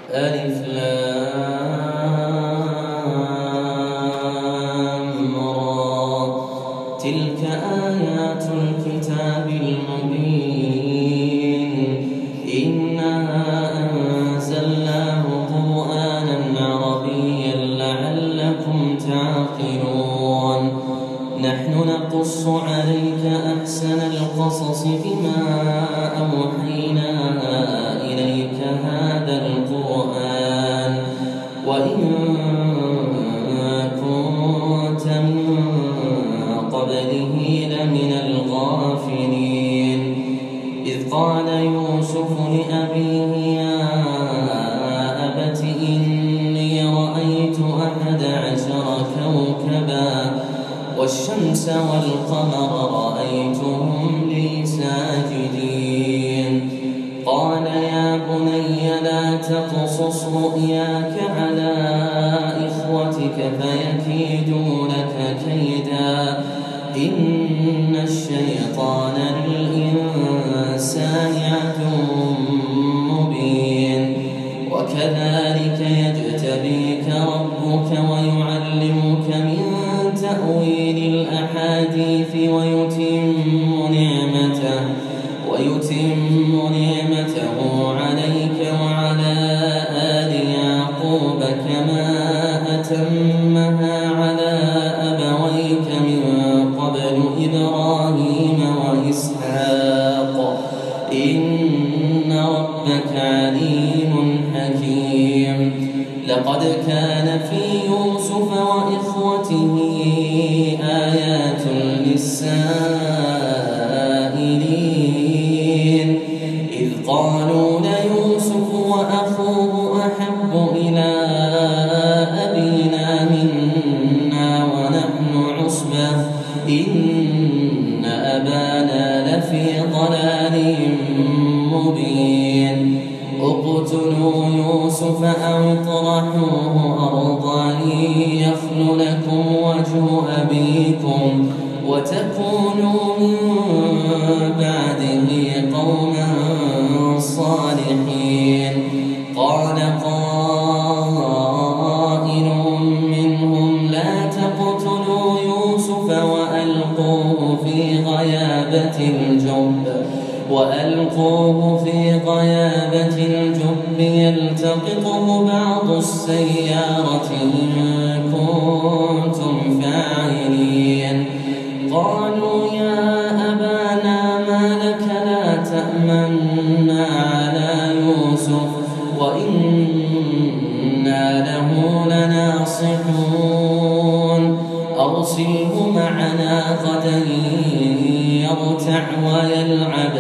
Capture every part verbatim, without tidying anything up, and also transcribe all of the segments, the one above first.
ألف لام را. تلك آيات الكتاب المبين. إنا أنزلناه قرآنا عربيا لعلكم تعقلون. نحن نقص عليك أحسن القصص بما أوحينا إليك هذا القرآن وإن كنت من قبله لمن الغافلين. إذ قال يوسف لأبيه يا أبت إني رأيت أحد عشر كوكبا والشمس والقمر رأيتهم لي ساجدين. قال يا بني لا تقصص رؤياك على إخوتك فيكيدوا لك كيدا إن الشيطان للإنسان عدو مبين. وكذلك يجتبيك ربك ويعلمك من تأويل الأحاديث ويتم نعمته ويتم نعمته عليك وعلى آل يعقوب كما أتمها على أبويك من قبل إبراهيم وإسحاق إن ربك عليم حكيم. لقد كان في يوسف وإخوته آيات للسائلين إذ قالوا ليوسف وأخوه أحب إلى أبينا منا ونحن عصبة إن أبانا لفي ضلال مبين. اقتلوا يوسف أو اطرحوه أرضا يخل لكم وجه أبيكم وتكونوا من بعده قوما صالحين. قال قائل منهم لا تقتلوا يوسف وألقوه في غيابة الجب وألقوه في غيابة الجب يلتقطه بعض السيارة إن كنتم فاعلين. قالوا يا أبانا ما لك لا تأمنا على يوسف وإنا له لناصحون. أرسله معنا غدا يرتع ويلعب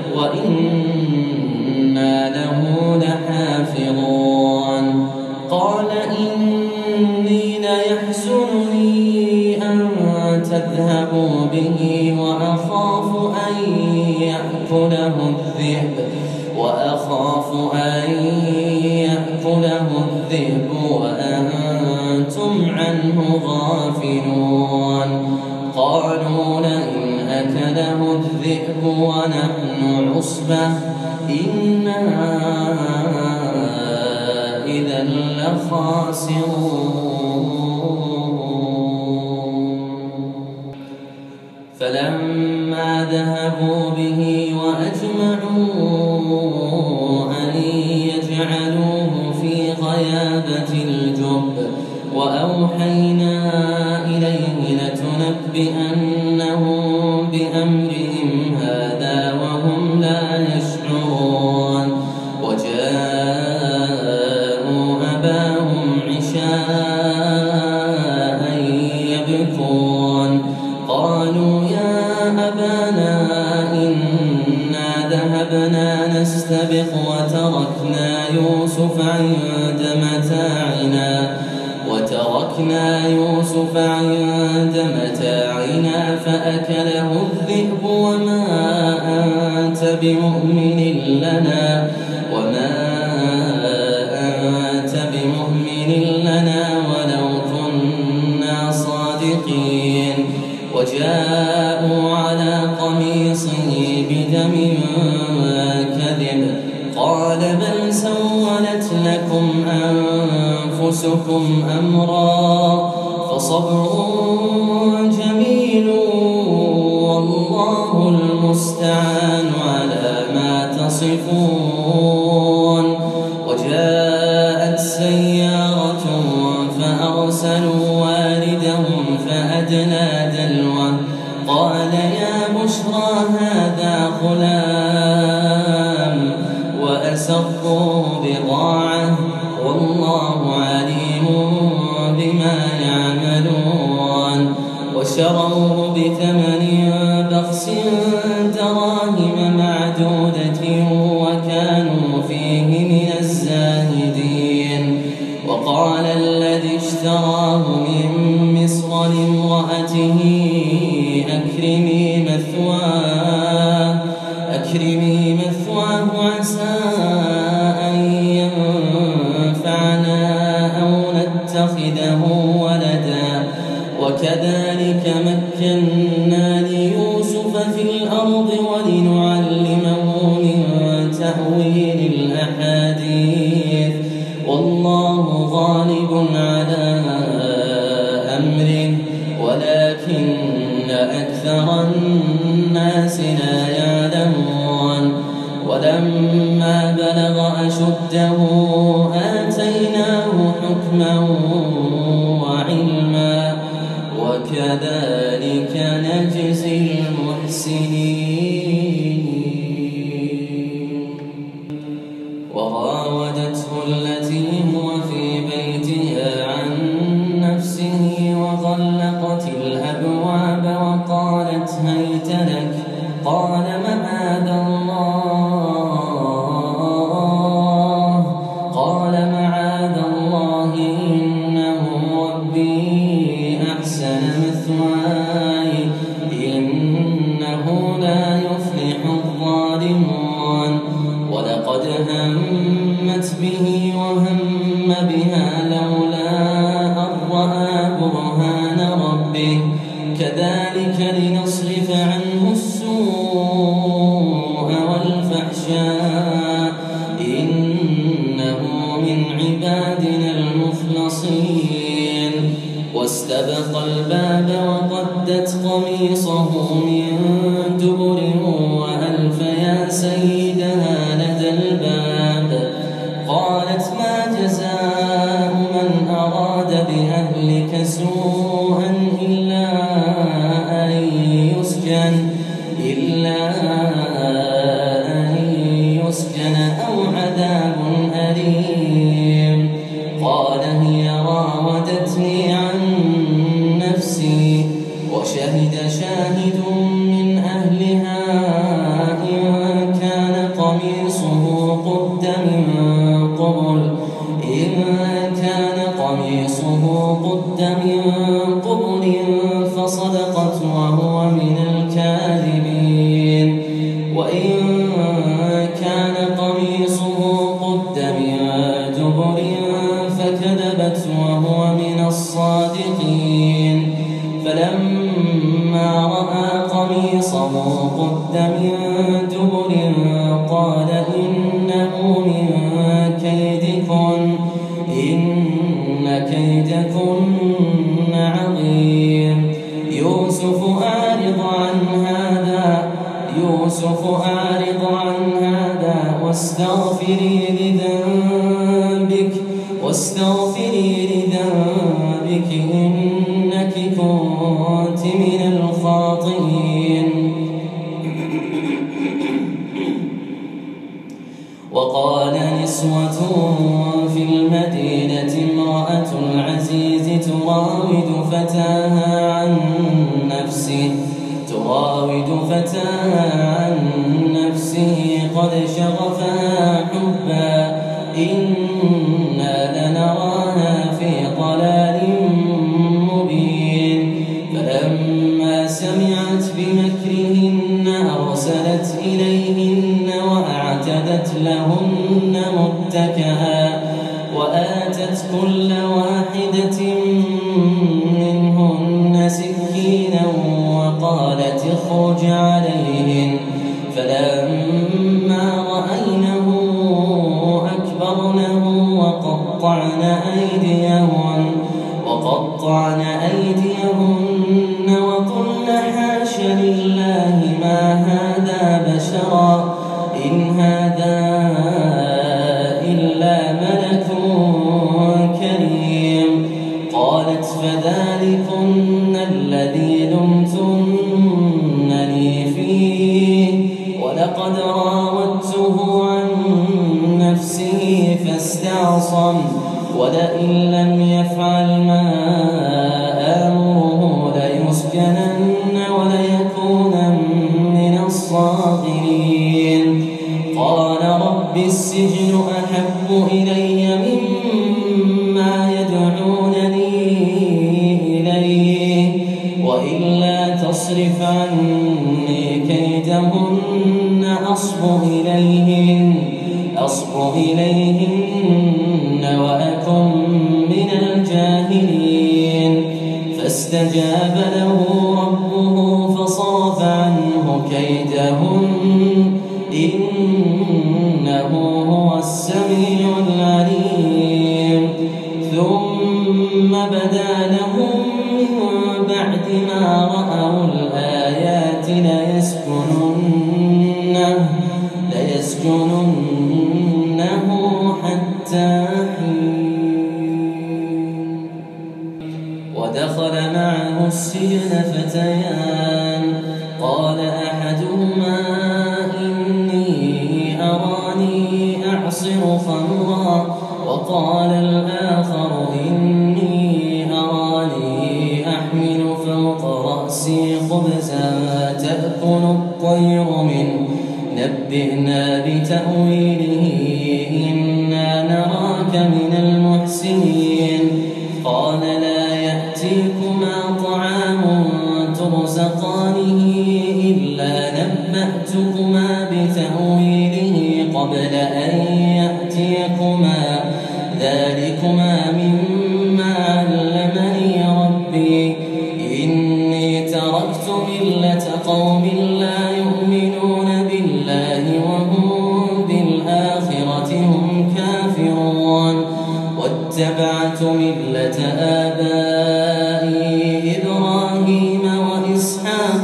وإنا له لحافظون. قال إني ليحزنني أن تذهبوا به وأخاف أن يأكله الذئب وأخاف أن يأكله الذئب وأنتم عنه غافلون. قالوا لئن أكله الذئب ونحن عصبة إنا إذا لخاسرون. فلما ذهبوا به وأجمعوا أن يجعلوه في غيابة الجب وأوحينا إليه لتنبئنهم بأمرهم هذا وهم لا يشعرون. وجاءوا أباهم عشاء يبكون. قالوا يا أبانا إنا ذهبنا نستبق وتركنا يوسف عند متاعنا وتركنا يوسف عند متاعنا فأكله الذئب وما أنت بمؤمن لنا وما أنت بمؤمن لنا ولو كنا صادقين. وجاءوا على قميصه بدم كذب قال بل سولت لكم أنفسكم أمرا فصبر جميل والله المستعان على ما تصفون. وجاءت سيارة فأرسلوا واردهم فأدلى دلوه قال يا بشرى هذا غلام وأسروا بضاعة والله عليم بما يعملون. وشروه بثمن بخس دراهم معدودة وكانوا فيه من الزاهدين. وقال الذي اشتراه من مصر لامرأته أكرمي مثواه أكرمي مثواه عسى أن ينفعنا أو نتخذه ولدا وكذلك مكنا ليوسف في الأرض ولنعلمه من تأويل الأحاديث والله غالب على أمره ولكن أكثر الناس لا يعلمون. ولما بلغ أشده آتيناه حكما وعلما وكذلك نجزي المحسنين. وراودته التي هو في بيتها عن نفسه وغلقت الأبواب وقالت هيت لك قال معاذ الله قال معاذ الله إنه ربي أحسن مثواي إنه لا يفلح الظالمون. ولقد همت به وهم بها لولا أن رأى برهان ربه كذلك لنصرف عنه السوء والفحشاء إنه من عبادنا المخلصين. واستبق الباب وقدت قميصه من دبر وألف يا سيدها لدى الباب قالت ما جزاء من أراد بأهلك سوءا إلا أن يسجن إلا أن يسجن أو عذاب أليم. قال هي راودتني عن نفسي وشهد شاهد من أهلها إن كان قميصه قد من قبل إن كان قميصه قد من قبل فصدقت وهو من الكاذبين. وإن كان قميصه قد من دبر فكذبت وهو من الصادقين. فلما رأى قميصه قد من دبر قال إنه من كيدكن إن كيدكن عظيم. يوسف أعرض عن هذا يوسف أعرض عن هذا واستغفري لذنبك واستغفري لذنبك إنك كنت من الخاطئين. وقال نسوة في المدينة امرأة العزيز تراود فتاها عن نفسه تراود فتاها عن نفسه قد شغفها حبا إنا لنراها في ضلال مبين. فلما سمعت بمكرهن أرسلت إليهن وأعتدت لهن متكئا وآتت كل واحدة منهن سكينا وقالت اخرج عليهن. فلما رأينه أكبرنه وقطعن أيديهن وقطعن أيديهن وقلن حاش لله ما هذا بشرا إن هذا إلا ملك كريم. قالت فذلكن الذي لمتنني فيه ولقد راودته عن نفسه فاستعصم ولئن لم يفعل ما آمره ليسجنن وليكونن من الصاغرين. قال رب السجن أحب إلي مما يدعونني إليه وإلا تصرف عني كيدهن أصب إليهن أصب إليهن وأكن من الجاهلين. فاستجاب له ربه فصرف عنه كيدهن إنه هو السميع العليم. ثم بدا لهم من بعد ما رأوا الآيات ليسجننه ليسجننه حتى حين. ودخل معه السجن فتيان قال أحدهما إني أراني أعصر خمرا وقال الآخر إني أراني أحمل فوق رأسي خبزا تأكل الطير منه نبئنا بتأويله إنا نراك من المحسنين. قال لا يأتيكما طعام ترزقانه إلا نبأتكما بتأويله قبل أن يأتيكما ذلكما مما علمني ربي إني تركت ملة قوم لا يؤمنون بالله وهم بالآخرة هم كافرون واتبعت ملة آبائي إبراهيم وإسحاق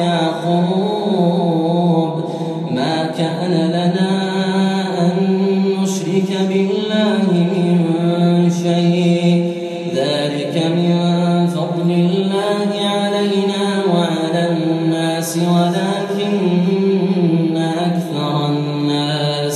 ويعقوب ما كان لنا أن نشرك بالله من شيء ذلك من فضل الله علينا وعلى الناس ولكن أكثر الناس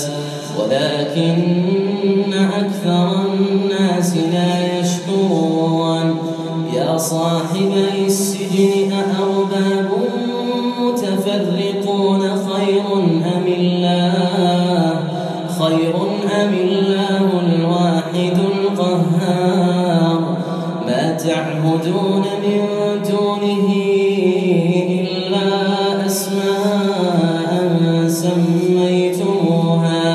ولكن أكثر الناس لا يشكرون. يا صاحبي السجن أأرباب متفرقون خير أم الله خير أم الله الواحد القهار. ما تعبدون من دونه إلا أسماء سميتموها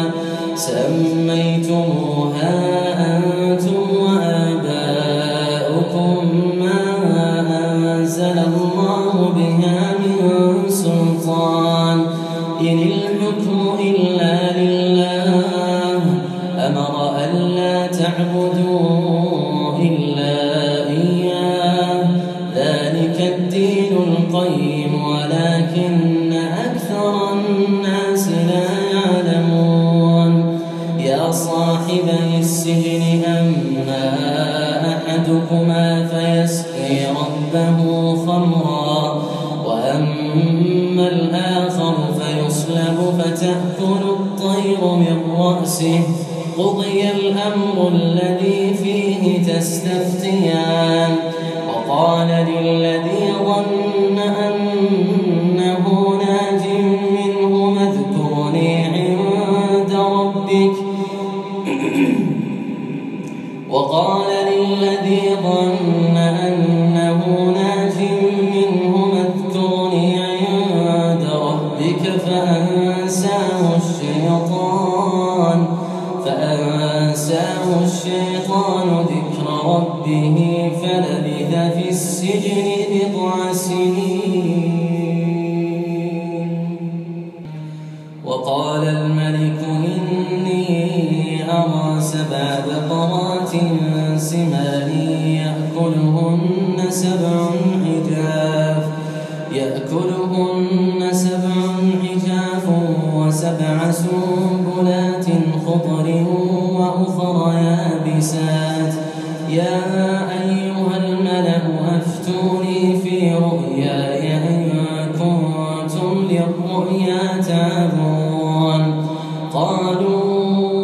سميتموها أنتم وآباؤكم ما أنزل الله بها من سلطان إن الحكم إلا لله أمر ألا تعبدوا إلا إياه ذلك الدين القيم ولكن أكثر الناس لا يعلمون. يا صاحبي السجن أما أحدكما فيسقي ربه خمرا وأما الآخر فيصلب فتأكل الطير من رأسه قضي الأمر الذي فيه تستفتيان. وقال للذي ظن أنه ناج منهما اذكرني عند ربك وقال للذي ظن أنه ناج منهما اذكرني عند ربك فأنساه الشيطان فأنساه الشيطان ذكر ربه فلبث في السجن بضع سنين. وقال الملك إني أرى سبع سبع بقرات سمان يأكلهن سبع عجاف يأكلهن سبع عجاف وسبع سنبلات خضر وأخر يابسات يا أيها الملأ أفتوني في رؤياي إن كنتم للرؤيا تعبرون قالوا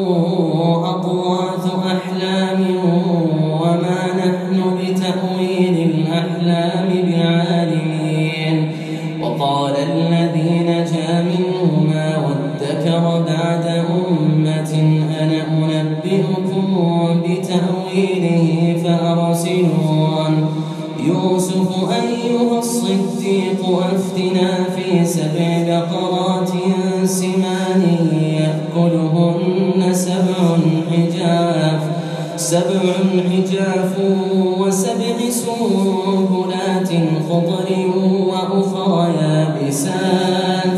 أضغاث أحلام وما نحن بتأويل الأحلام بعالمين وقال الذي نجا منهما وادكر بعد أمة أنا أنبئكم بتأويله فأرسلون يوسف أيها الصديق أفتنا في سبع بقرات سمان يأكلهن سبع عجاف سبع عجاف وسبع سنبلات خضر وأخر يابسات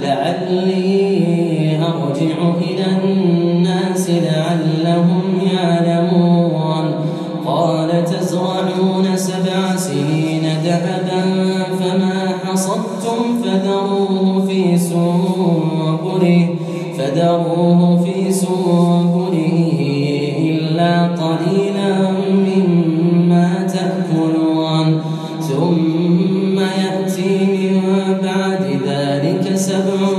لعلي أرجع إلى الناس لعلهم يعلمون قال تزرعون سبع سنين دأبا فما حصدتم فذروه في سنبله فذروه في سنبله إلا قليلا مما تأكلون ثم يأتي من بعد ذلك سبع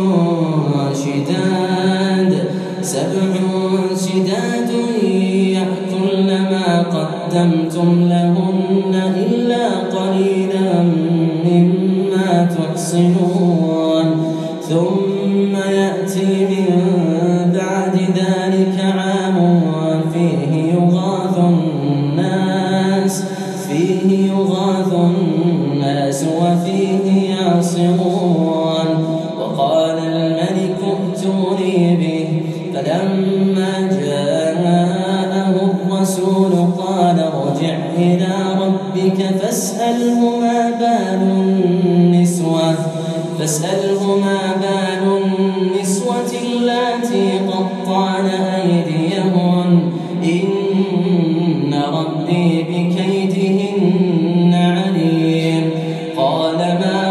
شداد سبع شداد يأكلن ما قدمتم لهن إلا قليلا مما تحصنون ثم يأتي من بعد ذلك عام فيه يغاث الناس فيه يغاث الناس وفيه يعصرون وقال الملك ائتوني به فلما جاءه الرسول قال ارجع إلى ربك فاسأله ما بال النسوة فاسأله ما بال النسوة اللاتي قطعن أيديهن إن ربي بكيدهن عليم قال ما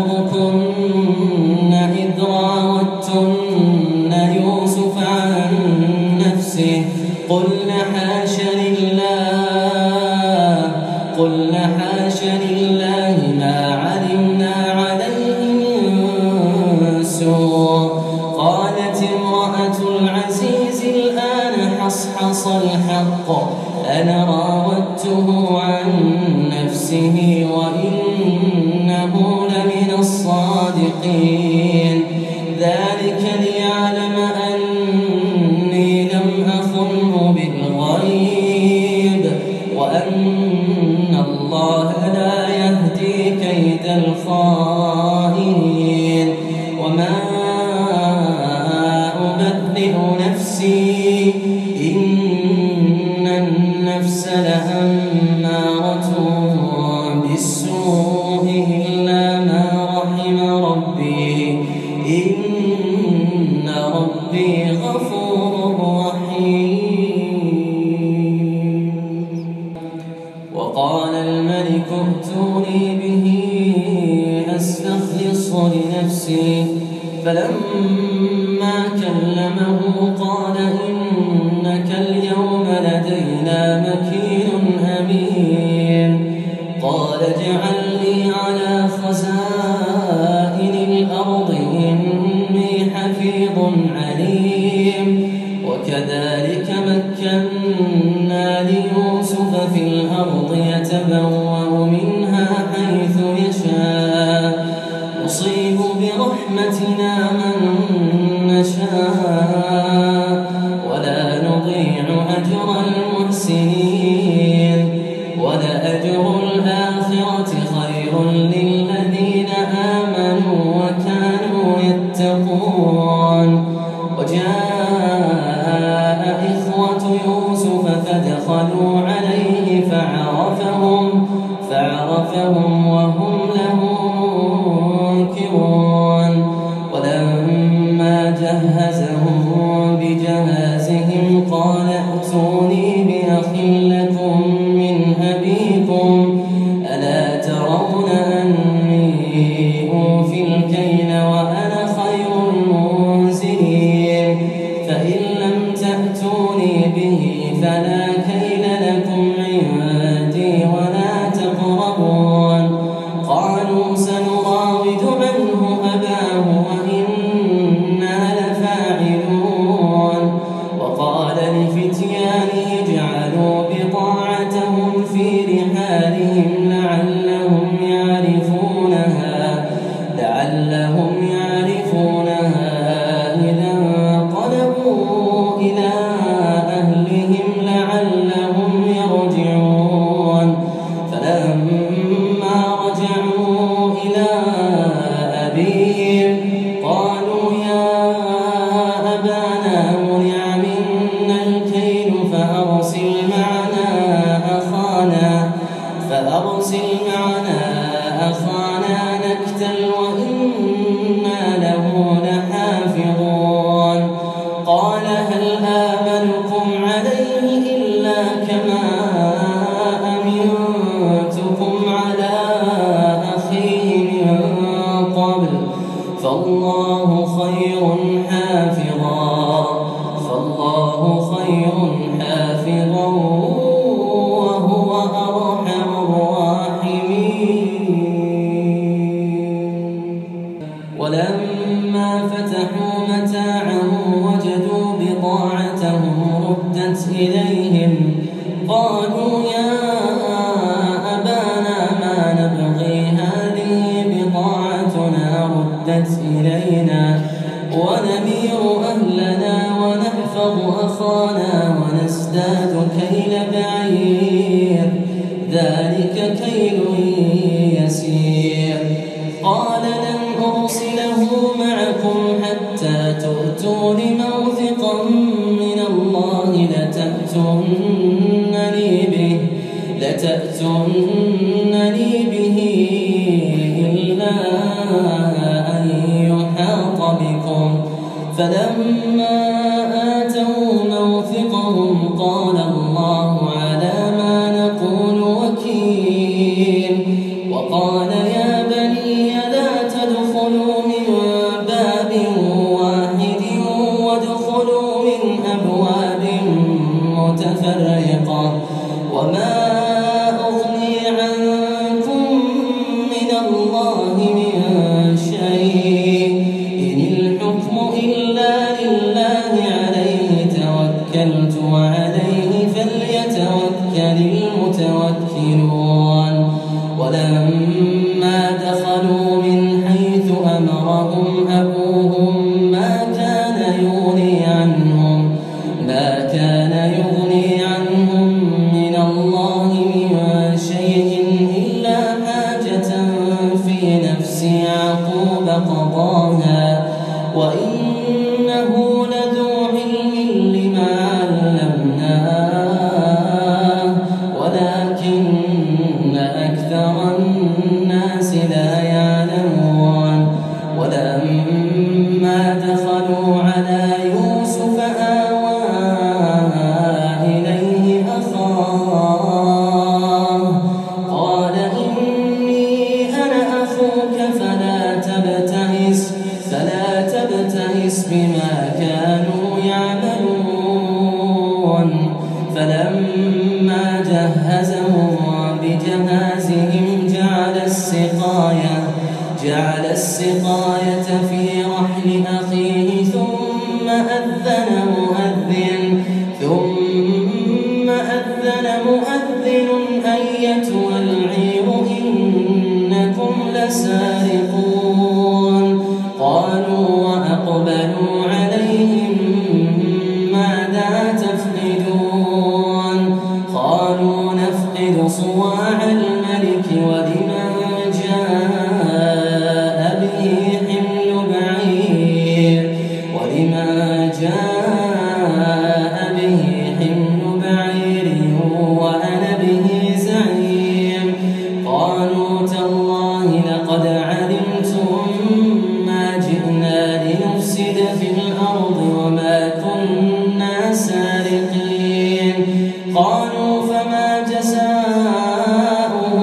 خطبكن إذ راوتن يوسف عن نفسه قلنا حاش لله قلنا حاش لله ما علمنا عليه من سوء قالت امرأة العزيز الآن حصحص الحق أنا راودته عن نفسه وإنه لمن الصادقين ذلك ليعلم أني لم أخنه بالغيب وأن الله لا يهدي كيد الخائنين وما أبرئ نفسي إن النفس لأمارة بالسوء إلا ما رحم ربي إن ربي غفور رحيم وقال الملك ائتوني به أستخلص لنفسي فلما كلمه قال إنك اليوم لدينا مكين أمين قال اجعلني على خزائن الأرض إني حفيظ عليم وكذلك مكنا ليوسف في الأرض يتبوأ منها حيث يشاء نصيب برحمتنا من نشاء ولا نضيع أجر المحسنين ولأجر الآخرة خير للذين آمنوا وكانوا يتقون وجاء إخوة يوسف فدخلوا عليه فعرفهم فعرفهم وهم له منكرون ولما جهزهم بجهازهم قال ائتوا ائتوني بأخ لكم من أبيكم ألا ترون أني أوفي الكيل وأنا خير المنزلين فإن لم تأتوني به فلا كيل لكم عندي ولا تقربون قالوا سنراود عنه أباه وإنا لفاعلون وقال لفتيانه اجعلوا بضاعتهم في رحالهم لعلهم يعرفونها لعلهم يعرفونها إذا انقلبوا إلى أهلهم لعلهم يرجعون فلما رجعوا إلى أبيهم قالوا يا أبانا منع منا الكيل فأرسل معنا أخانا فأرسل معنا أخانا نكتل وإنا له لحافظون قال هل آمنكم عليه إلا كما أمنتكم على أخيه من قبل فالله خير حافظا فالله خير حافظا وهو أرحم الراحمين ولما فتحوا متاعهم وجدوا بضاعتهم ردت إليهم قالوا يا أبانا ما نبغي هذه بضاعتنا ردت إلينا ونمير أهلنا ونحفظ أخانا ونزداد كيل بعير ذلك كيل يسير قال لن أرسله معكم حتى تؤتون موثقا من الله لتأتونني به لتأتونني به إلا أن يحاط بكم فلما آتوا موثقهم قال الله على ما نقول وكيل وقال يا بني لا تدخلوا من باب واحد وادخلوا من أبواب متفرقة وما أغني عنكم من الله من شيء إن الحكم إلا لله عليه توكلت وعليه فليتوكل المتوكلون ولما دخلوا من حيث أمرهم أبوهم ما كان يغني عنهم ما كان يغني عنهم من الله من شيء إلا حاجة في نفس يعقوب قضاها وإنه لذو علم لما علمناه ولكن أكثر الناس لا يعلمون ولما دخلوا على يوسف آوى إليه أخاه قال إني أنا أخوك فلا تبتئس فلا تبتئس بما كانوا يعملون فلما جهزهم بجهازهم جعل السقاية جعل السقاية في رحل أخيه ثم أذن مؤذن ثم أذن مؤذن أيتها العير إنكم لسارقون قالوا وأقبلوا عليهم ماذا تفقدون قالوا نفقد صواع الملك ولمن جاء به حمل قالوا فما جزاؤه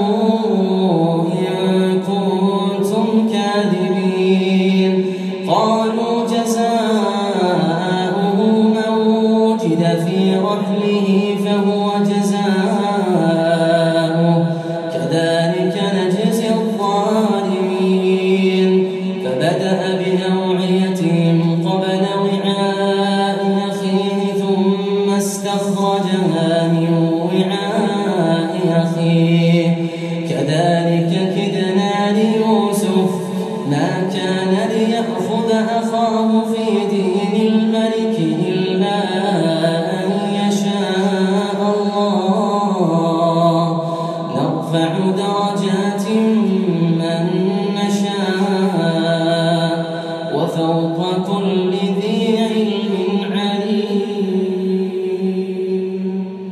إن كنتم كاذبين قالوا جزاؤه من وجد في رحله فهو جزاؤه كذلك نجزي الظالمين فبدأ بأوعيتهم قبل وعاء أخيه ثم استخرجها من وعاء أخيه كذلك كدنا ليوسف ما كان ليأخذ أخاه في دين الملك إلا أن يشاء الله نرفع درجات من نشاء وفوق كل ذي علم عليم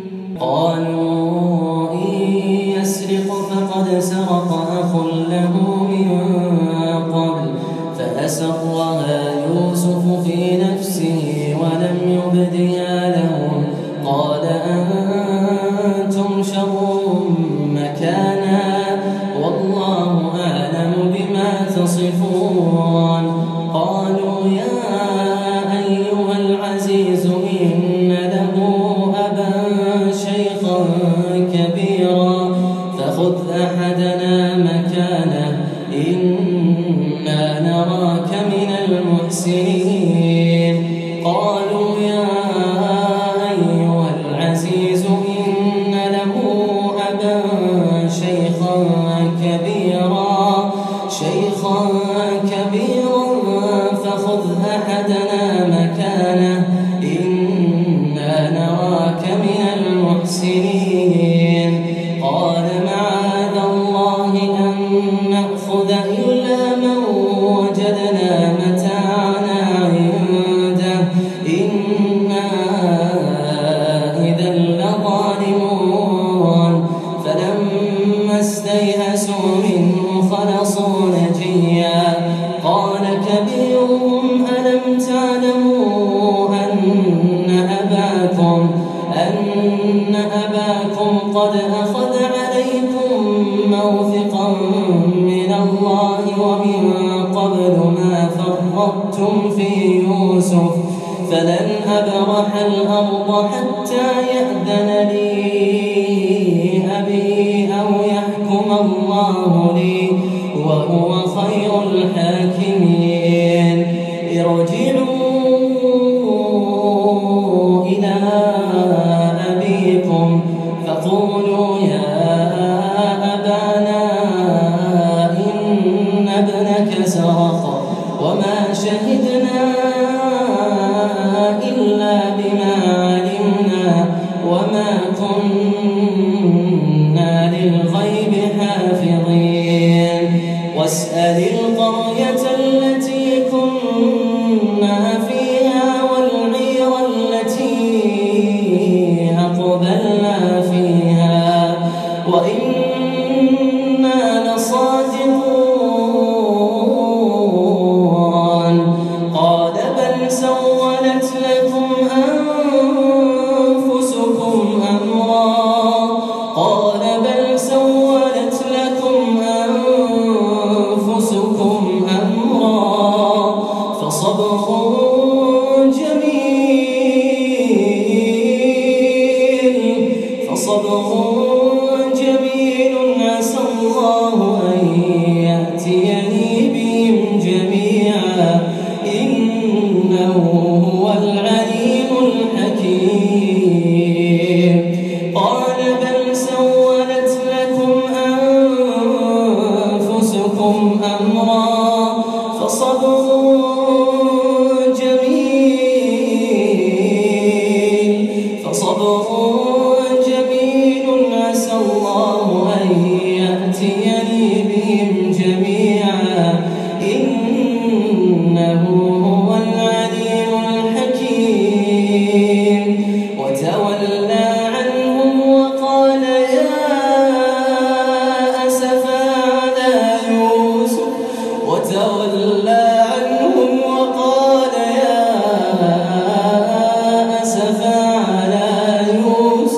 قالوا إن يسرق فقد سرق أخ له من قبل فأسرها يوسف في نفسه ولم يبدها لهم قال أنتم شر مكانا والله أعلم بما تصفون قالوا يا أيها العزيز إن له أبا شيخا كبيرا فخذ أحدنا مكانه إنا نراك من المحسنين قالوا يا أيها العزيز إن له أبا شيخا كبيرا شيخا كبيرا فخذ أحدنا مكانه إنا نراك من المحسنين قال معاذ الله أن نأخذ إلا من وجدنا متاعنا عنده إنا إذا لظالمون فلما استيئسوا منه خلصوا نجيا قال كبيرهم ألم تعلموا أن أباكم أن أباكم قد أخذ عليكم موثقا من الله ومن قبل ما فرطتم في يوسف فلن أبرح الأرض حتى يأذن لي أبي أو يحكم الله لي وهو خير الحاكمين ارجعوا إلى أبيكم فقولوا يا أبانا إن ابنك سرق وما شهدنا إلا بما علمنا وما كنا للغيب حافظين واسأل القرية التي كنا فيها والعير التي أقبلنا فيها وإنا لصادقون قال بل سولت لكم أنفسكم أمرا قال بل سولت لكم أنفسكم أمرا فصبر جميل فصبر جميل عسى الله أن يأتيني بهم جميعا إنه هو العليم الحكيم قال بل سولت لكم أنفسكم أمرا فصبر جميل فصبر جميل عسى الله أن يأتيني بهم جميعا إنه هو العليم الحكيم وتولى عنهم وقال يا أسفا على يوسف وتولى عنهم وقال يا أسفا على يوسف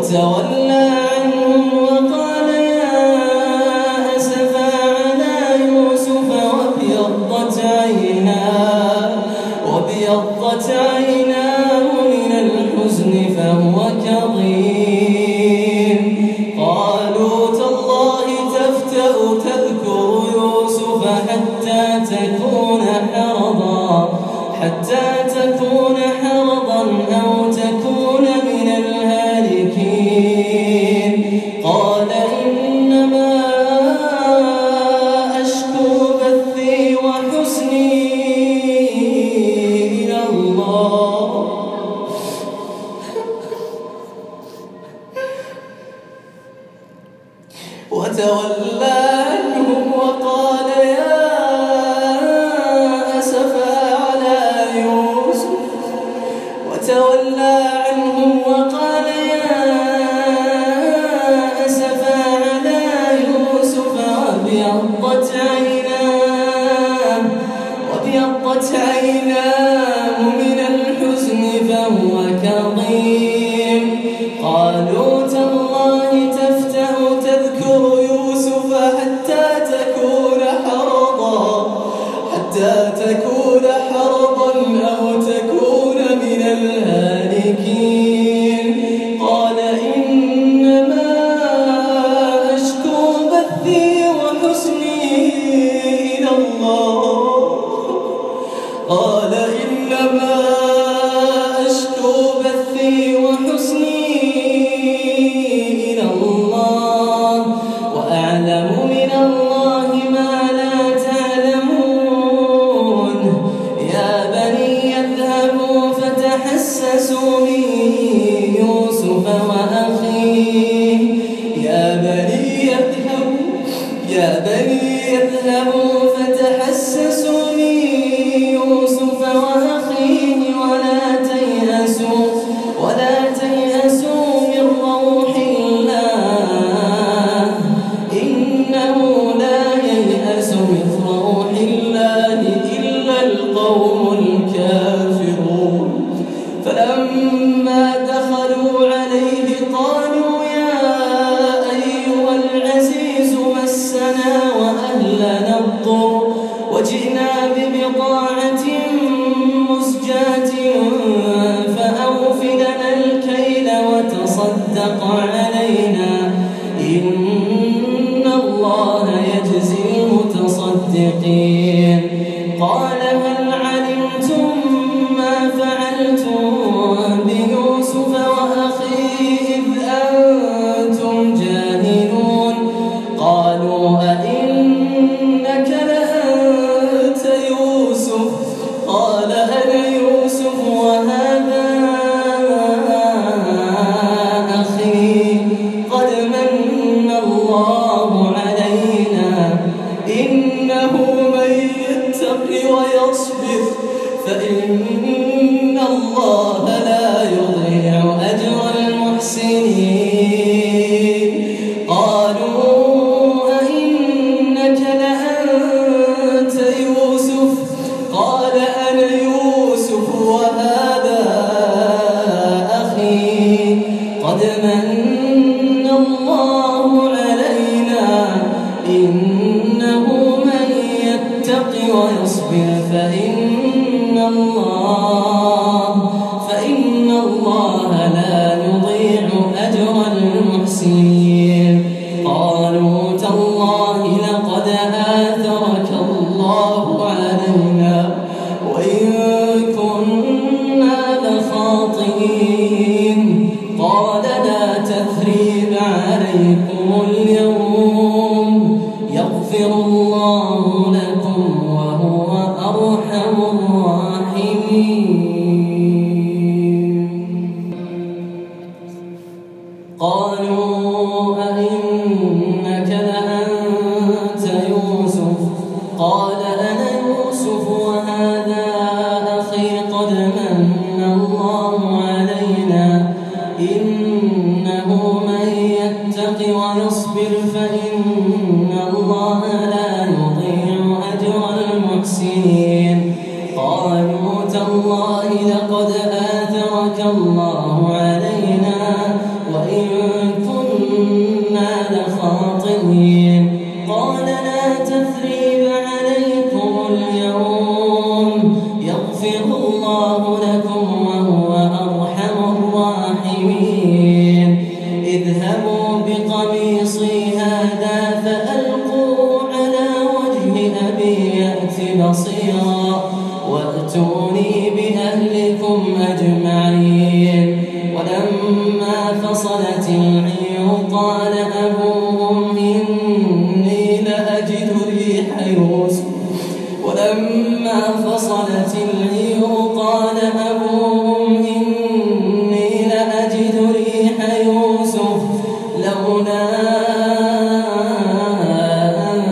وتولى عنهم وقال يا أسفا على يوسف وابيضت عيناه وابيضت عيناه من الحزن فهو كظيم. قالوا تالله تفتأ تذكر يوسف حتى تكون حرضا حتى تكون حرضا أو تكون من الهالكين. قال إنما أشكو بثي وحزني إلى الله وتولى عنهم وقال يا أسفا على يوسف وتولى عنهم وقال يا أسفا على يوسف وابيضت عيناه وابيضت عيناه من الحزن فهو كظيم. قالوا تالله تفتأ تذكر يوسف حتى تكون حرضا حتى تكون حرضا أو تكون من الهالكين. قال إنما أشكو بثي وحزني إلى الله قال إنما أشكو بثي وحزني إلى الله وأعلم من الله ما لا تعلمون. يا بني اذهبوا فتحسسوا من يوسف وأخيه يا بني اذهبوا يا بني اذهبوا فتحسسوا من يوسف وأخيه ولا تيأسوا ولا تيأسوا من روح الله إنه لا ييأس من روح الله إلا القوم الكافرون. فلما دخلوا عليه قالوا يا أيها العزيز مسنا وأهلنا الضر وجئنا ببضاعة مزجاة فأوف لنا الكيل وتصدق علينا إن الله يجزي المتصدقين. قال هل علمتم ما فعلتم بيوسف وأخيه إذ أنتم جاهلون. قالوا أئنك لأنت يوسف قال أنا يوسف وهذا أخي قد من الله علينا إنه من يتق ويصبر فإن الله لا يضيع أجر المحسنين. قالوا أئنك لأنت يوسف قال أنا يوسف وهذا أخي قد من الله علينا إنه من يتق ويصبر فإن الله فإن الله لا يضيع أجر المحسنين. قالوا تالله لقد آثرك الله علينا وإن كنا لخاطئين. قال لا تثريب عليكم اليوم يغفر الله لكم وهو أرحم الراحمين. قالوا أئنك لأنت يوسف قال أنا يوسف وهذا أخي قد من الله علينا إنه من يتق ويصبر فإن الله لا يضيع أجر المحسنين. قالوا تالله لقد آثرك الله علينا وإن فصلت العير قال أبوهم إني لأجد ريح يوسف ولما فصلت العير قال أبوهم إني لأجد ريح يوسف لولا أن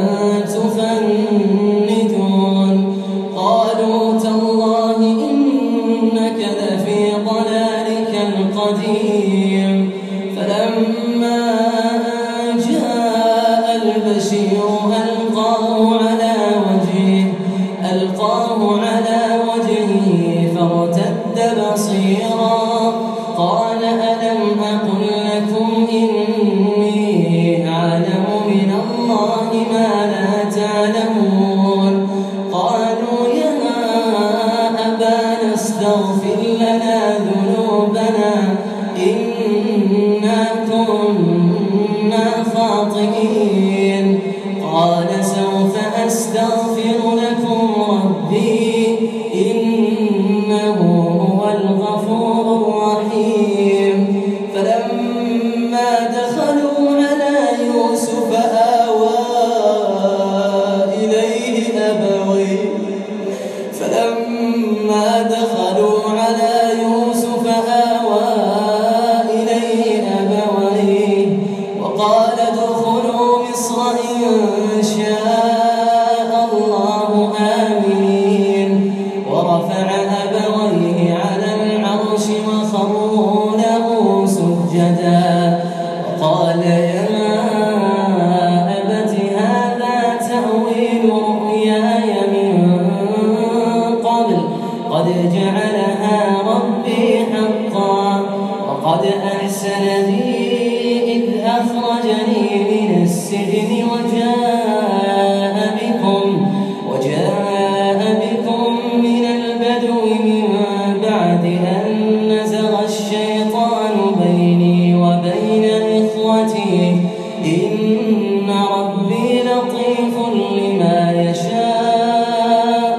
تفندون قالوا تالله إنك لفي ضلالك القديم فلما جاء البشير ألقاه على وجهه ألقاه على وجهه فارتد بصيرا قال ألم أقل لكم إني أعلم من الله ما لا تعلمون قالوا يا أبانا استغفر لنا ذنوبنا إنا كنا خاطئين قال سوف أستغفر لكم ربي إنه هو الغفور الرحيم فلما دخلوا على يوسف آوى إليه أبويه فلما دخلوا على يوسف آوى إليه أبويه وقال ادخلوا مصر إن شاء الله آمنين ورفع أبويه على العرش وخروا له سجدا وقال يا أبت هذا تأويل رؤياي من قبل قد جعلها ربي حقا وقد أحسن بي إذ أخرجني من السجن وجاء بكم وجاء بكم من البدو من بعد أن نزغ الشيطان بيني وبين إخوتي إن ربي لطيف لما يشاء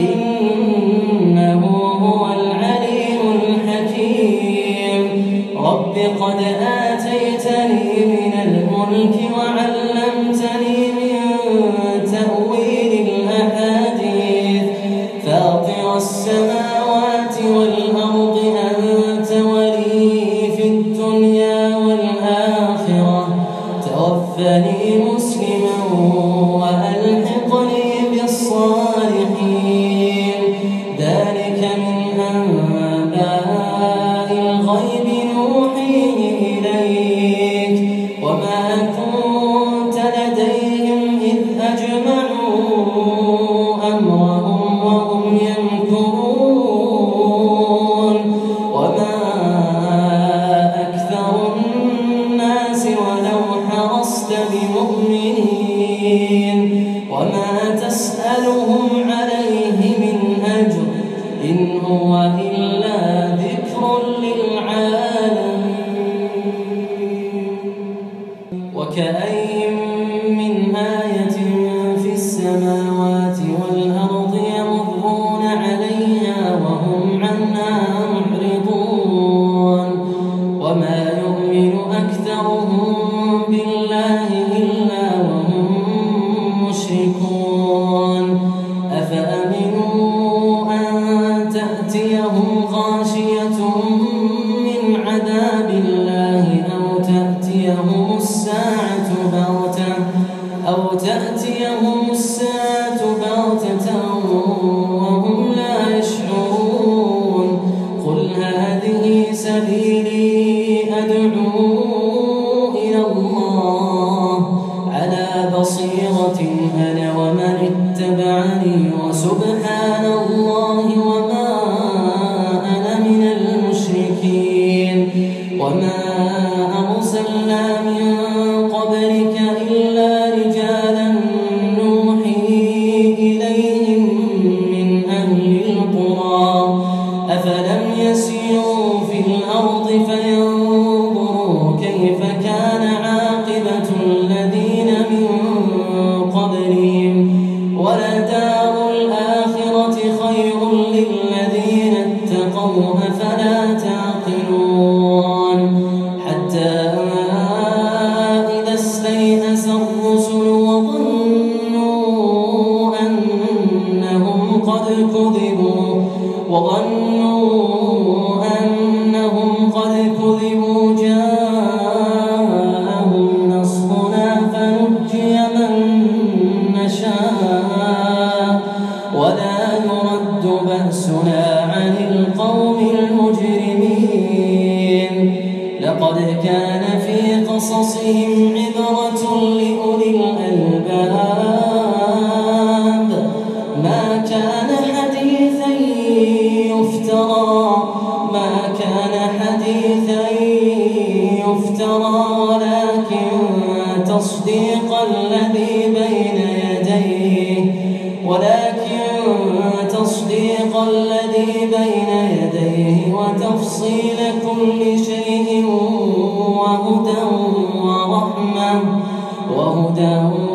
إنه هو العليم الحكيم رب قد آتيتني من الملك وعلمتني من تأويل الأحاديث فاطر السماوات والأرض أنت ولي في الدنيا والآخرة توفني مسلما وألحقني بالصالحين ذلك من أنباء الغيب نوحيه إليك وما كنت لديهم إذ أجمعوا أمرهم وهم يمكرون وما أكثر الناس ولو حرصت بمؤمنين وما تسألهم عليه من أجر إن هو إلا ذكر للعالمين وكأين من آية في السماوات والأرض يمرون عليها وهم عنها معرضون وما يؤمن أكثرهم بالله إلا وهم مشركون أفأمنوا أن تأتيهم غاشية من عذاب الله أو تأتيهم الساعة بغتة أو تأتيهم الساعة بغتة وهم لا يشعرون قل هذه سبيلي أدعو إلى الله على بصيرة أنا ومن اتبعني وسبحان الله وما أنا من المشركين وما أرسلنا من قبلك إلا رجالا نوحي إليهم من أهل القرى أفلم يسيروا في الأرض فينظروا كيف كان عاقبة الذين من قبلهم ولدار الآخرة خير للذين اتقوا أفلا تعقلون حتى حتى إذا استيأس الرسل وظنوا أنهم قد كذبوا وظنوا أنهم قد كذبوا جاءهم نصرنا فنجي من نشاء ولا يرد بأسنا عن القوم المجرمين. لقد كان في قصصهم عبرة لأولي الألباب ما كان حديثا يفترى ما كان حديثا يفترى ولكن تصديق الذي بين يديه ولكن تصديق الذي بين يديه وتفصيل كل شيء وهدى ورحمة وهدى